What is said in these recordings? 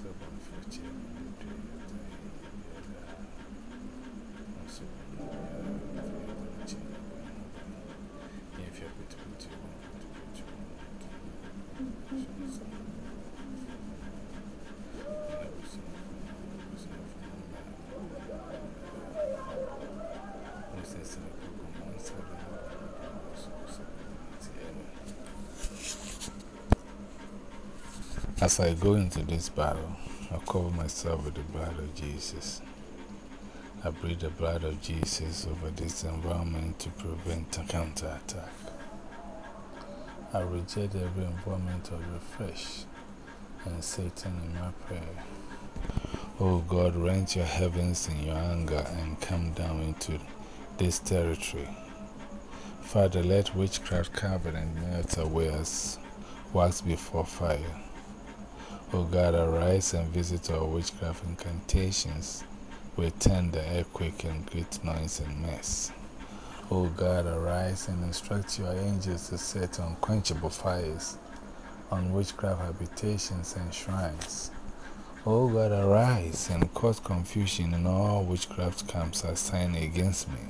As I go into this battle, I cover myself with the blood of Jesus. I breathe the blood of Jesus over this environment to prevent a counterattack. I reject every involvement of the flesh and Satan in my prayer. Oh God, rent your heavens in your anger and come down into this territory. Father, let witchcraft covenant melt away as wax before fire. O God, arise and visit our witchcraft incantations with thunder, earthquake, and great noise and mess. O God, arise and instruct your angels to set unquenchable fires on witchcraft habitations and shrines. O God, arise and cause confusion in all witchcraft camps assigned against me.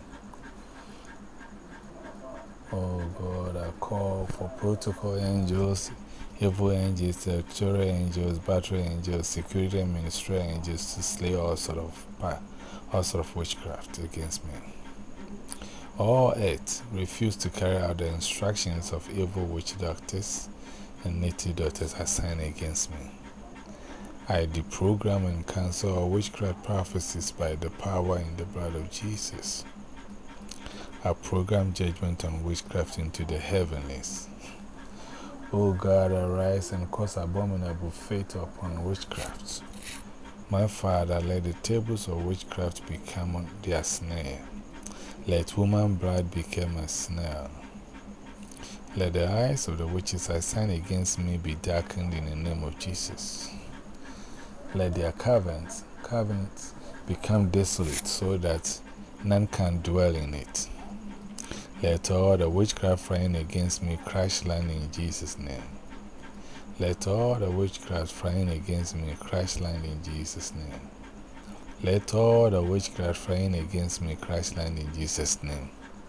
Oh God, I call for protocol angels, evil angels, territorial angels, battery angels, security and ministerial angels to slay all sort of witchcraft against me. All earth refuse to carry out the instructions of evil witch doctors and native doctors assigned against me. I deprogram and cancel all witchcraft prophecies by the power in the blood of Jesus. I program judgment on witchcraft into the heavenlies. O God, arise and cause abominable fate upon witchcraft. My Father, let the tables of witchcraft become their snare. Let woman blood become a snare. Let the eyes of the witches assigned against me be darkened in the name of Jesus. Let their covenants become desolate so that none can dwell in it. Let all the witchcraft flying against me crash land in Jesus' name. Let all the witchcraft flying against me crash land in Jesus' name. Let all the witchcraft flying against me crash land in Jesus' name.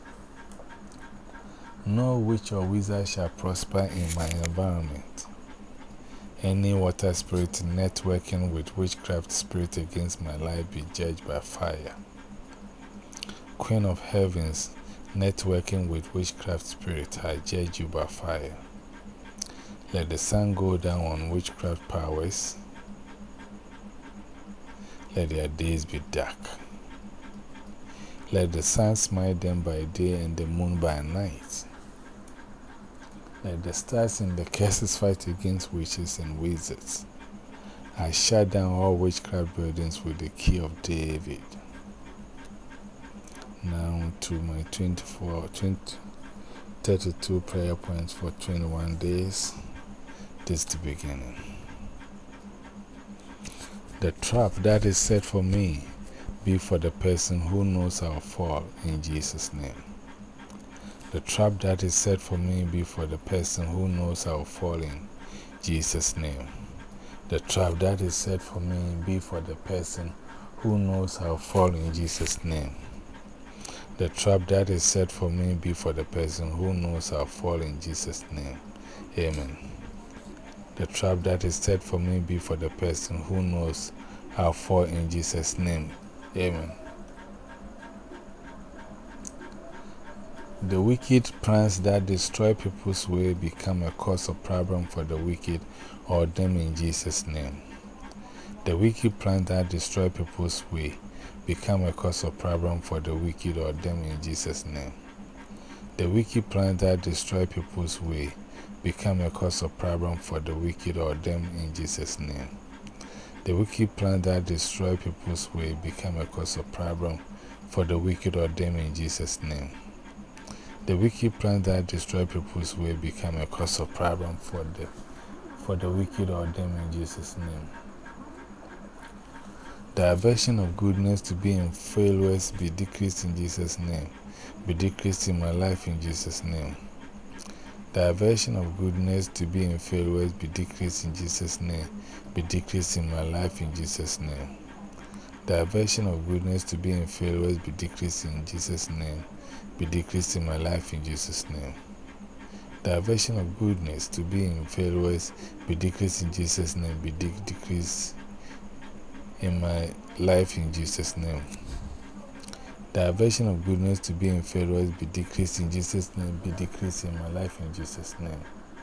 No witch or wizard shall prosper in my environment. Any water spirit networking with witchcraft spirit against my life be judged by fire. Queen of heavens, networking with witchcraft spirit, I judge you by fire. Let the sun go down on witchcraft powers. Let their days be dark. Let the sun smite them by day and the moon by night. Let the stars and the curses fight against witches and wizards. I shut down all witchcraft buildings with the key of David. Now to my 32 prayer points for 21 days. This is the beginning. The trap that is set for me be for the person who knows I'll fall in Jesus' name. The trap that is set for me be for the person who knows I'll fall in Jesus' name. The trap that is set for me be for the person who knows I'll fall in Jesus' name. The trap that is set for me be for the person who knows I'll fall in Jesus' name. Amen. The trap that is set for me be for the person who knows I'll fall in Jesus' name. Amen. The wicked plans that destroy people's way become a cause of problem for the wicked or them in Jesus' name. The wicked plans that destroy people's way become a cause of problem for the wicked or them in Jesus' name. The wicked plans that destroy people's way become a cause of problem for the wicked or them in Jesus' name. The wicked plans that destroy people's way become a cause of problem for the wicked or them in Jesus' name. The wicked plans that destroy people's way become a cause of problem for the wicked or them in Jesus' name. The aversion of goodness to be in failures be decreased in Jesus' name. Be decreased in my life in Jesus' name. The aversion of goodness to be in failures be decreased in Jesus' name. Be decreased in my life in Jesus' name. The aversion of goodness to be in failures be decreased in Jesus' name. Be decreased in my life in Jesus' name. The aversion of goodness to be in failures be decreased in Jesus' name. Be decreased in my life in Jesus' name. The aversion of goodness to be in failures be decreased in Jesus' name. Be decreased in my life in Jesus' name.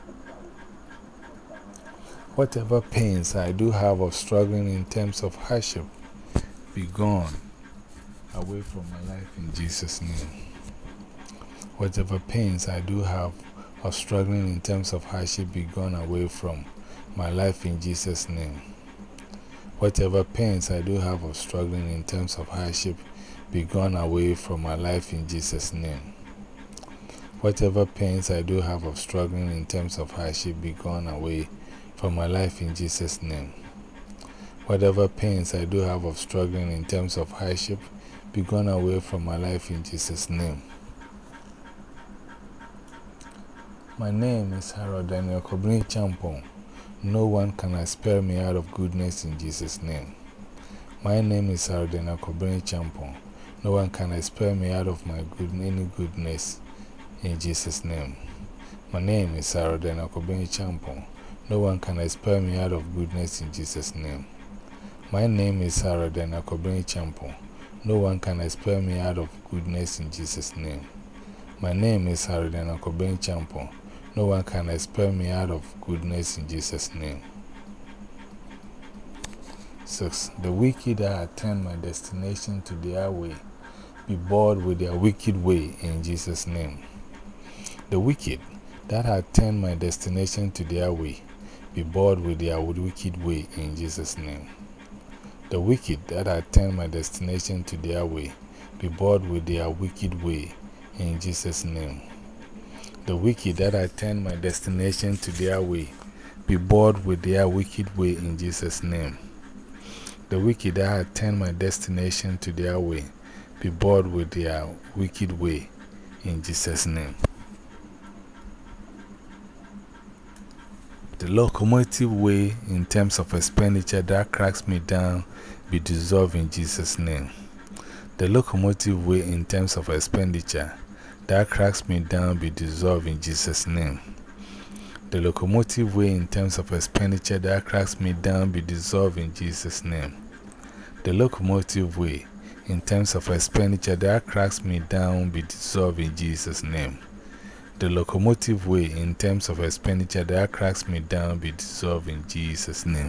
Whatever pains I do have of struggling in terms of hardship be gone away from my life in Jesus' name. Whatever pains I do have of struggling in terms of hardship be gone away from my life in Jesus' name. Whatever pains I do have of struggling in terms of hardship be gone away from my life in Jesus' name. Whatever pains I do have of struggling in terms of hardship be gone away from my life in Jesus' name. Whatever pains I do have of struggling in terms of hardship be gone away from my life in Jesus' name. My name is Harold Daniel Kobrini Champon. No one can spare me out of goodness in Jesus' name. My name is Harold Daniel Kobrini Champon. No one can spare me out of any goodness in Jesus' name. My name is Harold Daniel Kobrini Champon. No one can spare me out of goodness in Jesus' name. My name is Harold Daniel Kobrini Champon. No one can spare me out of goodness in Jesus' name. My name is Harold Daniel Kobrini Champon. No one can spare me out of goodness in Jesus' name. 6. The wicked that attend my destination to their way be bored with their wicked way in Jesus' name. The wicked that attend my destination to their way be bored with their wicked way in Jesus' name. The wicked that attend my destination to their way be bored with their wicked way in Jesus' name. The wicked that attend my destination to their way be bored with their wicked way in Jesus' name. The wicked that attend my destination to their way be bored with their wicked way in Jesus' name. The locomotive way in terms of expenditure that cracks me down be dissolved in Jesus' name. The locomotive way in terms of expenditure that cracks me down be dissolved in Jesus' name. The locomotive way in terms of expenditure that cracks me down be dissolved in Jesus' name. The locomotive way in terms of expenditure that cracks me down be dissolved in Jesus' name. The locomotive way in terms of expenditure that cracks me down be dissolved in Jesus' name.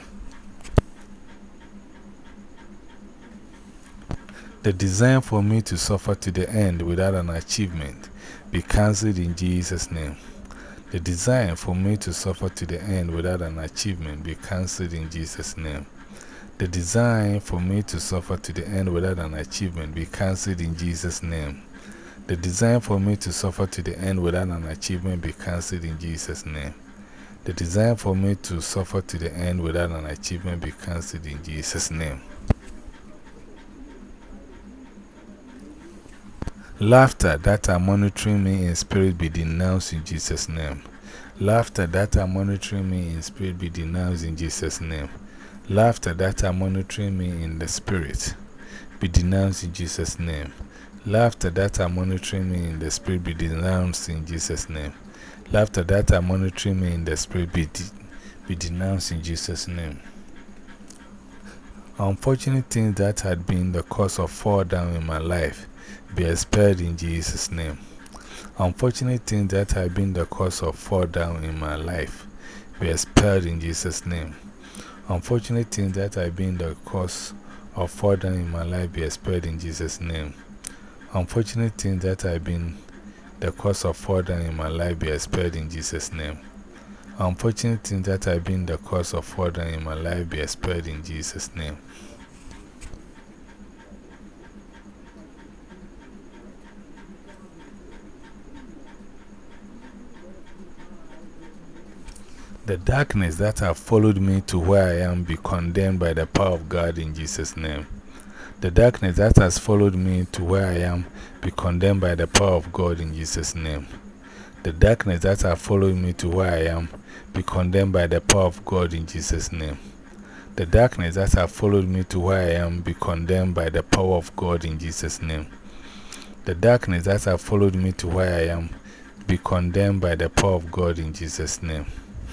The desire for me to suffer to the end without an achievement be cancelled in Jesus' name. The desire for me to suffer to the end without an achievement be cancelled in Jesus' name. The desire for me to suffer to the end without an achievement be cancelled in Jesus' name. The desire for me to suffer to the end without an achievement be cancelled in Jesus' name. The desire for me to suffer to the end without an achievement be cancelled in Jesus' name. Laughter that are monitoring me in spirit be denounced in Jesus' name. Laughter that are monitoring me in spirit be denounced in Jesus' name. Laughter that are monitoring me in the spirit be denounced in Jesus' name. Laughter that are monitoring me in the spirit be denounced in Jesus' name. Laughter that are monitoring me in the spirit be denounced in Jesus' name. Unfortunate things that had been the cause of fall down in my life be expelled in Jesus' name. Unfortunate things that have been the cause of fall down in my life be expelled in Jesus' name. Unfortunate things that have been the cause of fall down in my life be expelled in Jesus' name. Unfortunate things that have been the cause of fall down in my life be expelled in Jesus' name. Unfortunate things that have been the cause of fall down in my life be expelled in Jesus' name. The darkness that have followed me to where I am be condemned by the power of God in Jesus' name. The darkness that has followed me to where I am be condemned by the power of God in Jesus' name. The darkness that has followed me to where I am be condemned by the power of God in Jesus' name. The darkness that has followed me to where I am be condemned by the power of God in Jesus' name. The darkness that has followed me to where I am be condemned by the power of God in Jesus' name.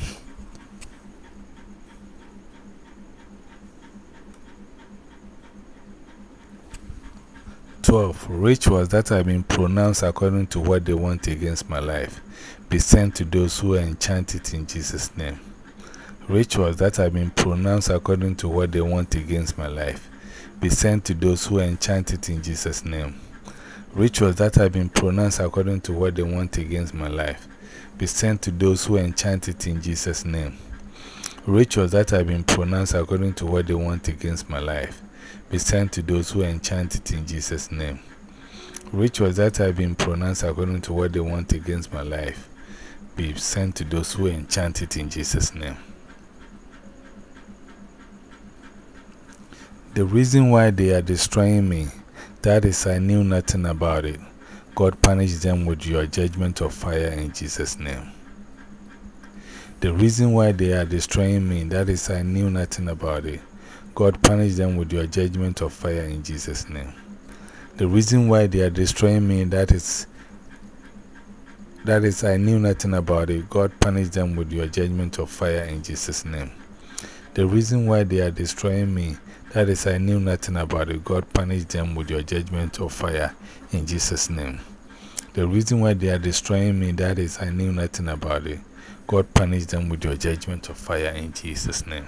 12. Rituals that have been pronounced according to what they want against my life be sent to those who enchant it in Jesus' name. Rituals that have been pronounced according to what they want against my life be sent to those who enchant it in Jesus' name. Rituals that have been pronounced according to what they want against my life be sent to those who enchant it in Jesus' name. Rituals that have been pronounced according to what they want against my life be sent to those who enchant it in Jesus' name. Rituals that have been pronounced according to what they want against my life be sent to those who enchant it in Jesus' name. The reason why they are destroying me, that is, I knew nothing about it. God punish them with your judgment of fire in Jesus' name. The reason why they are destroying me, that is, I knew nothing about it. God punish them with your judgment of fire in Jesus' name. The reason why they are destroying me, that is, I knew nothing about it. God punish them with your judgment of fire in Jesus' name. The reason why they are destroying me, that is, I knew nothing about it. God punish them with your judgment of fire in Jesus' name. The reason why they are destroying me, that is, I knew nothing about it. God punish them with your judgment of fire in Jesus' name.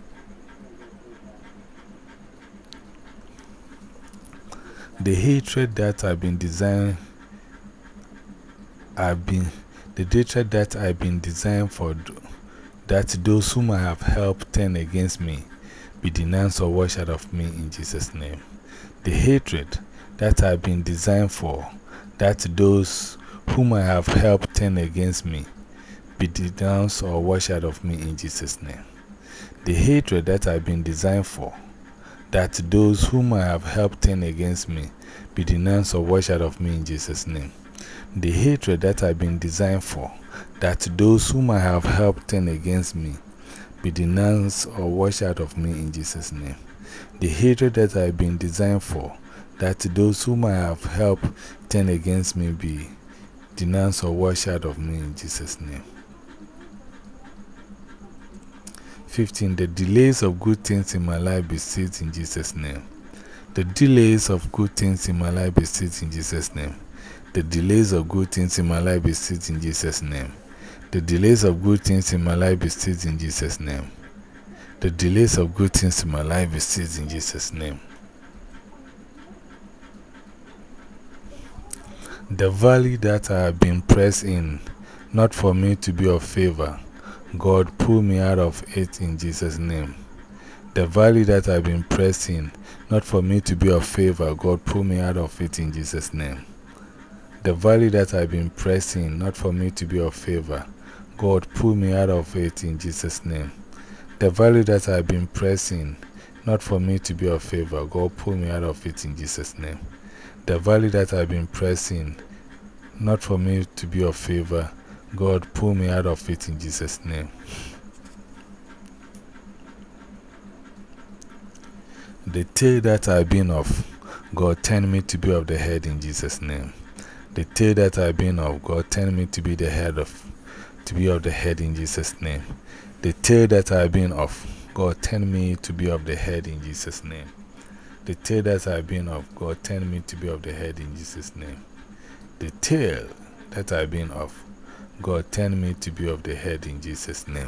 The hatred that I've been designed, the hatred that I've been designed for, that those whom I have helped turn against me be denounced or washed out of me in Jesus' name. The hatred that I've been designed for, that those whom I have helped turn against me be denounced or washed out of me in Jesus' name. The hatred that I've been designed for, that those whom I have helped turn against me be denounced or washed out of me in Jesus' name. The hatred that I've been designed for, that those whom I have helped turn against me be denounced or washed out of me in Jesus' name. The hatred that I've been designed for, that those whom I have helped turn against me be denounced or washed out of me in Jesus' name. 15. The delays of good things in my life be seized in Jesus' name. The delays of good things in my life be seized in Jesus' name. The delays of good things in my life be seized in Jesus' name. The delays of good things in my life be seized in Jesus' name. The delays of good things in my life be seized in Jesus' name. The valley that I have been pressed in, not for me to be of favor, God pull me out of it in Jesus' name. The valley that I've been pressed in, not for me to be of favor, God pull me out of it in Jesus' name. The valley that I've been pressed in, not for me to be of favor, God pull me out of it in Jesus' name. The valley that I've been pressed in, not for me to be of favor, God pull me out of it in Jesus' name. The valley that I've been pressed in, not for me to be of favor, God pull me out of it in Jesus' name. The tail that I've been of, God turn me to be of the head in Jesus' name. The tail that I've been of, God turn me to be the head of, to be of the head in Jesus' name. The tail that I've been of, God turn me to be of the head in Jesus' name. The tail that I've been of, God turn me to be of the head in Jesus' name. The tail that I've been of, God turn me to be of the head in Jesus' name.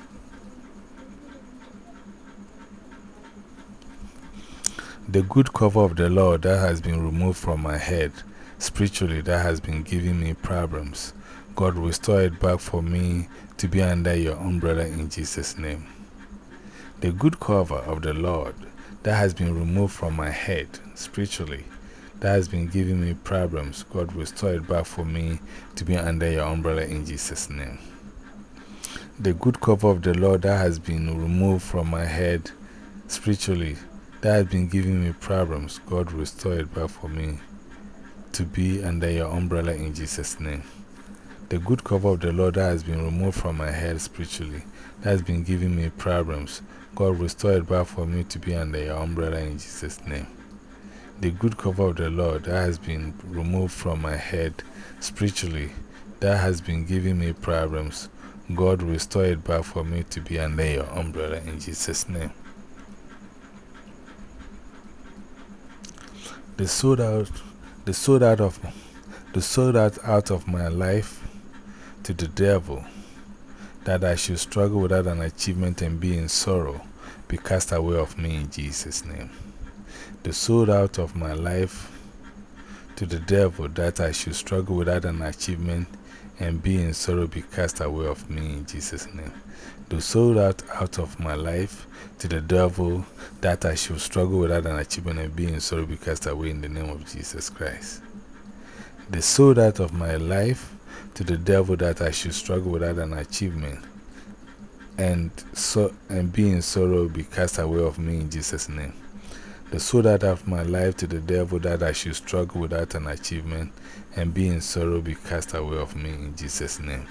The good cover of the Lord that has been removed from my head, spiritually, that has been giving me problems, God restore it back for me to be under your umbrella in Jesus' name. The good cover of the Lord that has been removed from my head, spiritually, that has been giving me problems, God restore it back for me to be under your umbrella in Jesus' name. The good cover of the Lord that has been removed from my head, spiritually, that has been giving me problems, God restore it back for me to be under your umbrella in Jesus' name. The good cover of the Lord that has been removed from my head spiritually, that has been giving me problems, God restore it back for me to be under your umbrella in Jesus' name. The good cover of the Lord that has been removed from my head spiritually, that has been giving me problems, God restore it back for me to be under your umbrella in Jesus' name. The sold out of my life to the devil, that I should struggle without an achievement and be in sorrow, be cast away of me in Jesus' name. The sold out of my life to the devil, that I should struggle without an achievement and be in sorrow, be cast away of me in Jesus' name. The sold out of my life to the devil, that I should struggle without an achievement and be in sorrow, be cast away in the name of Jesus Christ. The sold out of my life to the devil, that I should struggle without an achievement and be in sorrow, be cast away of me in Jesus' name. The sold out of my life to the devil, that I should struggle without an achievement and be in sorrow, be cast away of me in Jesus' name.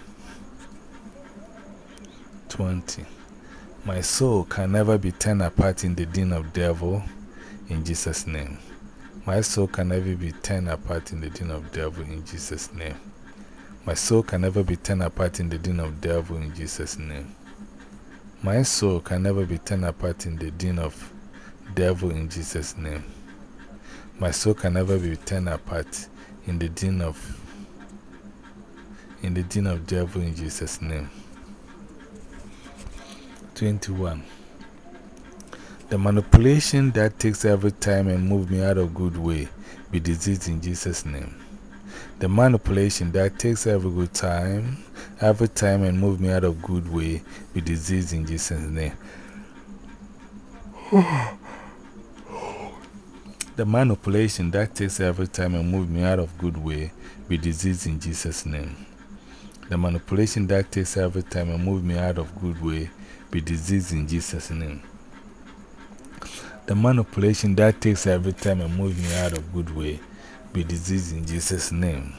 20. My soul can never be torn apart in the den of devil in Jesus' name. My soul can never be torn apart in the den of devil in Jesus' name. My soul can never be torn apart in the den of devil in Jesus' name. My soul can never be torn apart in the den of devil in Jesus' name. My soul can never be torn apart in the den of devil in Jesus' name. 21. The manipulation that takes every time and moves me out of good way, be diseased in Jesus' name. The manipulation that takes every time and moves me out of good way, be diseased in Jesus' name. The manipulation that takes every time and moves me out of good way, be diseased in Jesus' name. The manipulation that takes every time and moves me out of good way, be diseased in Jesus' name. The manipulation that takes every time and moves me out of good way, be diseased in Jesus' name.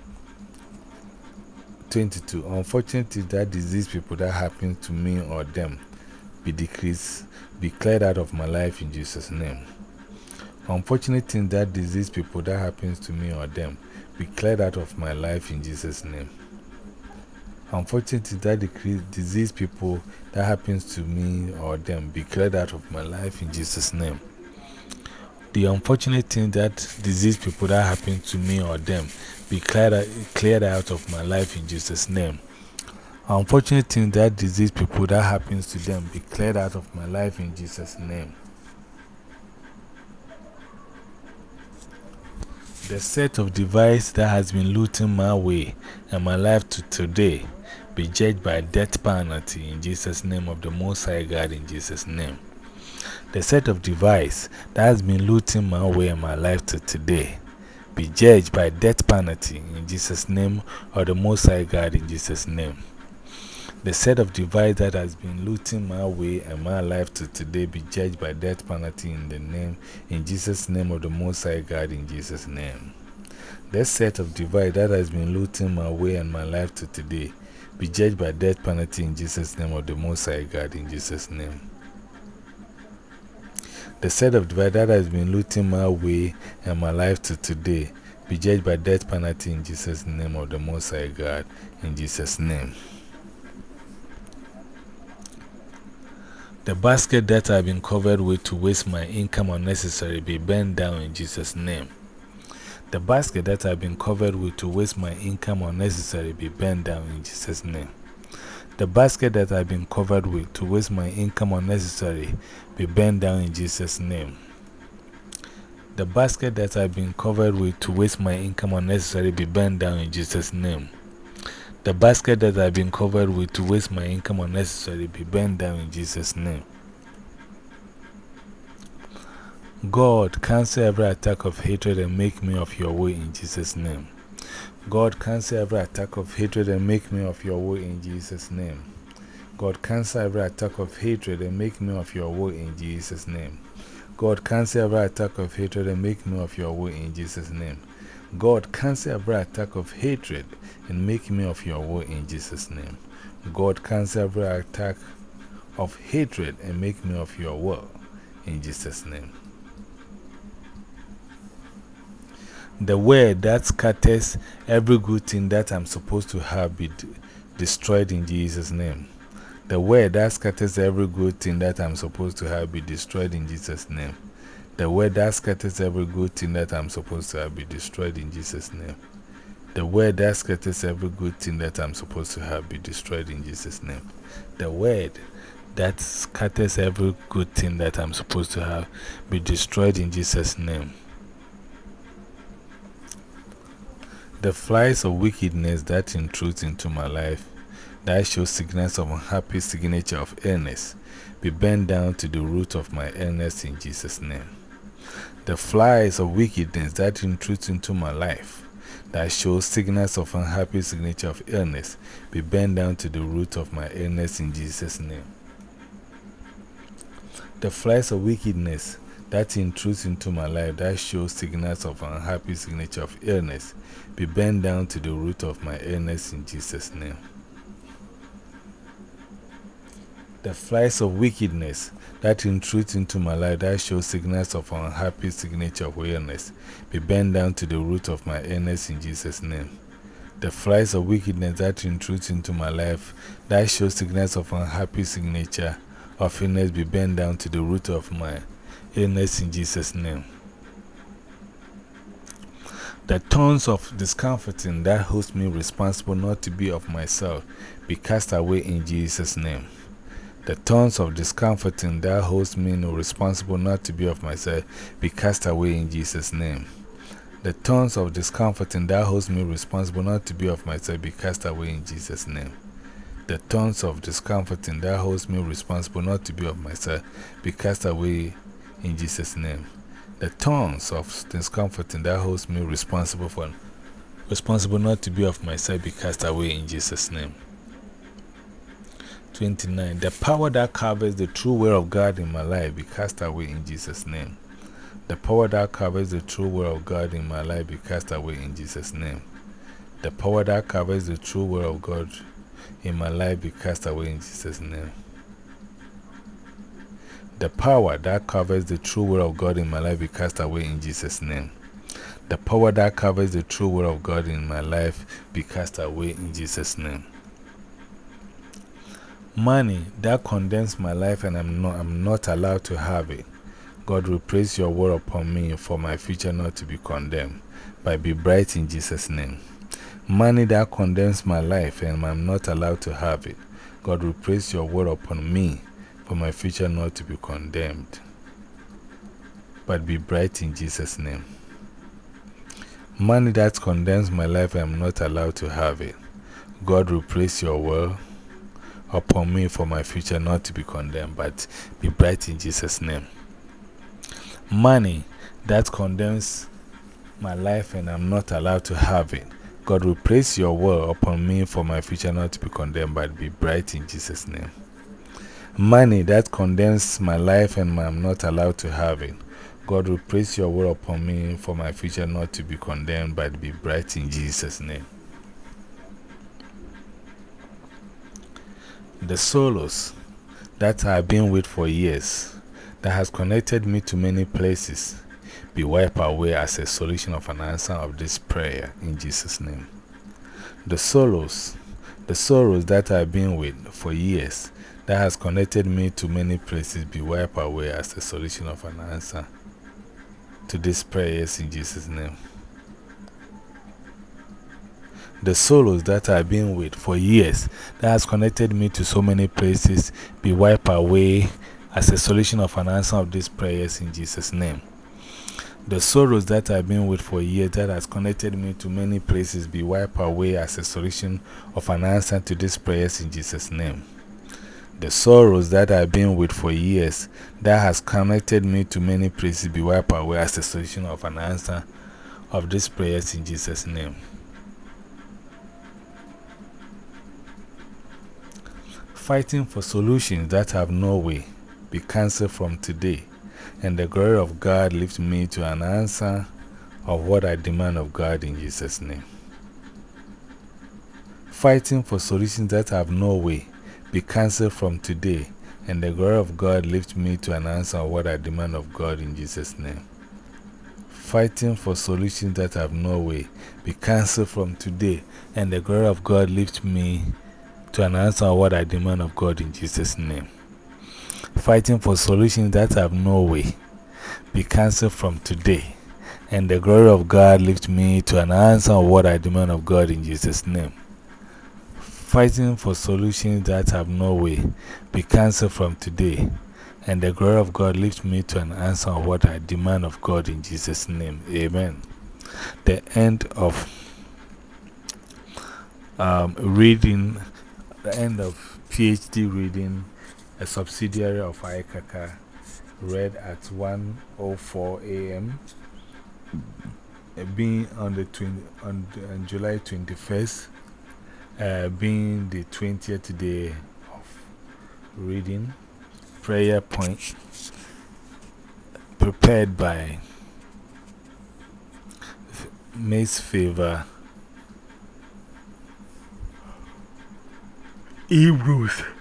22. Unfortunately, that disease people that happens to me or them, be decreased, be cleared out of my life in Jesus' name. Unfortunate things that disease people that happens to me or them, be cleared out of my life in Jesus' name. Unfortunately, that disease people that happens to me or them, be cleared out of my life in Jesus' name. The unfortunate thing that disease people that happen to me or them, be cleared out of my life in Jesus' name. Unfortunate thing that disease people that happens to them, be cleared out of my life in Jesus' name. The set of device that has been looting my way and my life to today, be judged by death penalty in Jesus' name of the Most High God in Jesus' name. The set of device that has been looting my way and my life to today, be judged by death penalty in Jesus' name of the Most High God in Jesus' name. The set of device that has been looting my way and my life to today, be judged by death penalty in Jesus' name of the Most High God in Jesus' name. The set of device that has been looting my way and my life to today, be judged by death penalty in Jesus' name of the Most High God in Jesus' name. The set of device that has been looting my way and my life to today, be judged by death penalty in Jesus' name of the Most High God in Jesus' name. The basket that I've been covered with to waste my income unnecessarily, be bent down in Jesus' name. The basket that I've been covered with to waste my income unnecessarily, be bent down in Jesus' name. The basket that I've been covered with to waste my income unnecessarily, be bent down in Jesus' name. The basket that I've been covered with to waste my income unnecessarily, be bent down in Jesus' name. The basket that I've been covered with to waste my income unnecessarily, be bent down in Jesus' name. God, cancel every attack of hatred and make me of your way in Jesus' name. God, cancel every attack of hatred and make me of your way in Jesus' name. God, cancel every attack of hatred and make me of your way in Jesus' name. God, cancel every attack of hatred and make me of your way in Jesus' name. God, cancel every attack of hatred and make me of your will in Jesus' name. God, cancel every attack of hatred and make me of your will in Jesus' name. The word that scatters every good thing that I'm supposed to have be destroyed in Jesus' name. The word that scatters every good thing that I'm supposed to have be destroyed in Jesus' name. The word that scatters every good thing that I'm supposed to have be destroyed in Jesus' name. The word that scatters every good thing that I'm supposed to have be destroyed in Jesus' name. The word that scatters every good thing that I'm supposed to have be destroyed in Jesus' name. The flies of wickedness that intrude into my life, that shows sickness of unhappy signature of illness, be bent down to the root of my illness in Jesus' name. The flies of wickedness that intrude into my life, that shows sickness of unhappy signature of illness, be bent down to the root of my illness in Jesus' name. The flies of wickedness that intrudes into my life, that shows signals of unhappy signature of illness, be bent down to the root of my illness in Jesus' name. The flies of wickedness that intrudes into my life, that shows signals of unhappy signature of illness, be bent down to the root of my illness in Jesus' name. The flies of wickedness that intrudes into my life, that shows signals of unhappy signature of illness, be bent down to the root of my illness in Jesus' name. The thorns of discomforting that holds me responsible not to be of myself, be cast away in Jesus' name. The thorns of discomforting that holds me responsible not to be of myself, be cast away in Jesus' name. The thorns of discomforting that holds me responsible not to be of myself, be cast away in Jesus' name. The thorns of discomforting that holds me responsible not to be of myself, be cast away in Jesus' name. The thorns of discomforting that holds me responsible not to be of myself, be cast away in Jesus' name. 29. The power that covers the true will of God in my life, be cast away in Jesus' name. The power that covers the true will of God in my life, be cast away in Jesus' name. The power that covers the true will of God in my life, be cast away in Jesus' name. The power that covers the true will of God in my life, be cast away in Jesus' name. The power that covers the true will of God in my life, be cast away in Jesus' name. Money that condemns my life and I'm not allowed to have it, God will place your word upon me for my future not to be condemned, but be bright in Jesus' name. Money that condemns my life and I'm not allowed to have it, God will place your word upon me for my future not to be condemned, but be bright in Jesus' name. Money that condemns my life and I'm not allowed to have it, God will place your word upon me for my future not to be condemned, but be bright in Jesus' name. Money that condemns my life and I'm not allowed to have it, God will place your word upon me for my future not to be condemned, but be bright in Jesus' name. Money that condemns my life and I'm not allowed to have it, God will place your word upon me for my future not to be condemned, but be bright in Jesus' name. The sorrows that I've been with for years, that has connected me to many places, be wiped away as a solution of an answer of this prayer in Jesus' name. The sorrows that I've been with for years, that has connected me to many places, be wiped away as a solution of an answer to this prayer in Jesus' name. The sorrows that I've been with for years, that has connected me to so many places, be wiped away as a solution of an answer of these prayers in Jesus' name. The sorrows that I've been with for years, that has connected me to many places, be wiped away as a solution of an answer to these prayers in Jesus' name. The sorrows that I've been with for years, that has connected me to many places, be wiped away as a solution of an answer of these prayers in Jesus' name. Fighting for solutions that have no way, be cancelled from today, and the glory of God lift me to an answer of what I demand of God in Jesus' name. Fighting for solutions that have no way be cancelled from today, and the glory of God lift me to an answer of what I demand of God in Jesus' name. Fighting for solutions that have no way be cancelled from today, and the glory of God lift me to an answer of what I demand of God in Jesus' name. Fighting for solutions that have no way be cancelled from today, and the glory of God lift me to an answer of what I demand of God in Jesus' name. Fighting for solutions that have no way be cancelled from today, and the glory of God lift me to an answer of what I demand of God in Jesus' name. Amen. The end of reading, the end of PhD reading, a subsidiary of ICACA, read at 1:04 a.m. Being on July 21st, being the 20th day of reading. Prayer point prepared by Miss Favor. Hebrews